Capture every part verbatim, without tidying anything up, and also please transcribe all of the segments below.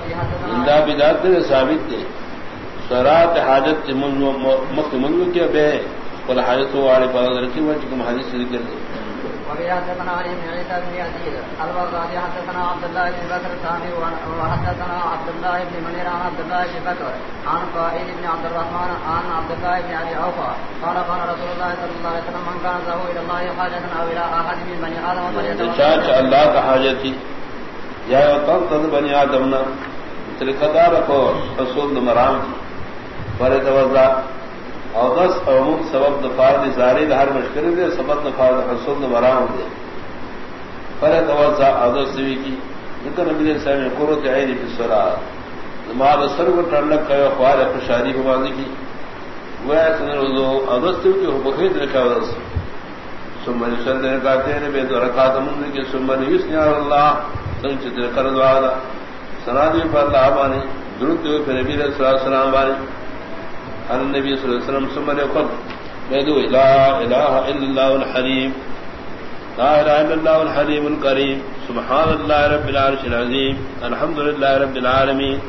اندا بدعت نے ثابت دے صلات حاجت مخ منو کے بے قل حاجت والے پر رکھی وہ کہ حدیث ذکر دے وحدثنا علي بن عيسى بن يزيد البغدادي حدثنا عبد الله بن بكر الثاني وحدثنا عبد الله بن منير عن عبد الله بن بكر عن قائد بن عبد الرحمن عن عبد الله بن ابي اوفى قال قال رسول الله صلى الله عليه وسلم من كان له الى الله حاجه او الى احد من بني ادم فليتوضا الله کا حاجتی یا تن بنی آدم نہ تلقدار کو رسول مرام پر توضا اور دس عموم سبب دفار زاری ہر مشکل دے سبب دفار رسول مرام دے پر توضا ادس سوی کی ذکر نبی صلی اللہ علیہ وسلم قرۃ عین فی الصلاۃ مال سر کو ٹھنڈک کا خوار خوشاری کو بازی کی وہ سنو ادس کی بخیر رکھا ادس ثم يصلي ركعتين بين ركعات من کے ثم يثني على الله سنچ کر دعا سنادی پر اللہ بانی درود پہ نبی صلی اللہ علیہ وسلم بانی ان نبی صلی اللہ علیہ وسلم ثم يقول بيدو لا اله الا الله الحليم لا اله الا الله الحليم الكريم سبحان الله رب العرش العظيم الحمد لله رب العالمين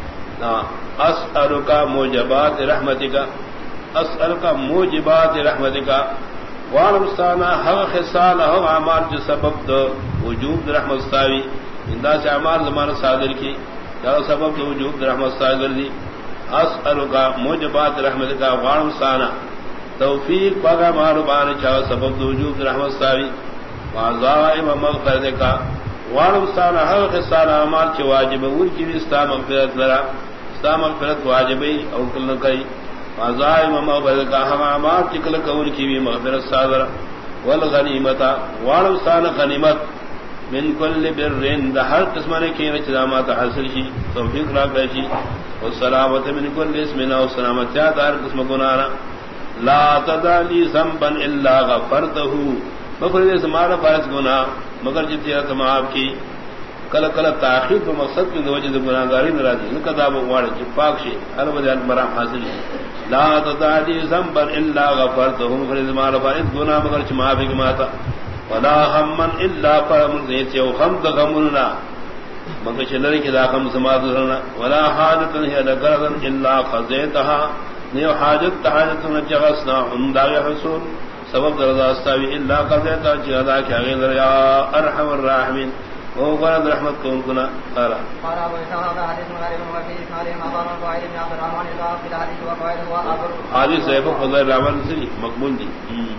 اسالك موجبات رحمتك اسالك موجبات رحمتك وارمستانا حق خصال ہو اعمال جو سبب دو وجوب رحمت ساوی اندا سے اعمال زمان صادر کی جو سبب دو وجوب رحمت صادر دی اسالک موجبات رحمت کا وارمستانا توفیق پاگا مہربان چاہ سبب دو وجوب رحمت ساوی وعزائم مغفرت کا وارمستانا حق خصال اعمال چ واجب ان کی استا مغفرت لرا استا مغفرت واجبی او کل کئی عزائم مغفرت کا ہم اعمال چکل کون کی بھی مغفرت صادر والغنیمت وارثان غنیمت من کل برین دا ہر قسم نے کی نظامات حاصل کی توفیق را پیشی والسلامت من کل اسم نہ سلامت ہر قسم گناہ لا تدع لي ذنبا الا غفرته مگر اس ہمارا فرض گناہ مگر جتیا تمام کی کل کل تاخیر تو مقصد کی وجہ سے گناہگاری ناراضی ان کا دعو واڑے کہ پاک شی ہر بدل مرام حاصل لا تدعي ذنبا الا غفرته مگر ہمارا فرض گناہ مگر چما بھی ماتا ولا هم الا فرمت یو غم غمنا مگر چلری کی ذاکم سمادرنا ولا حاجت هي لغرض الا قضيتها نیو حاجت حاجتنا جغسنا عند حصول سبب رضا استوی الا قضيتها جدا کہ غیر یا ارحم الراحمین او غرض رحمت کو کنا قال قال ابو اسحاق حديث غريب وفي اسناد مقام قائد بن عبد الرحمن اذا في الحديث وقائد هو ابو حدیث ہے بخاری راول سے مقبول دی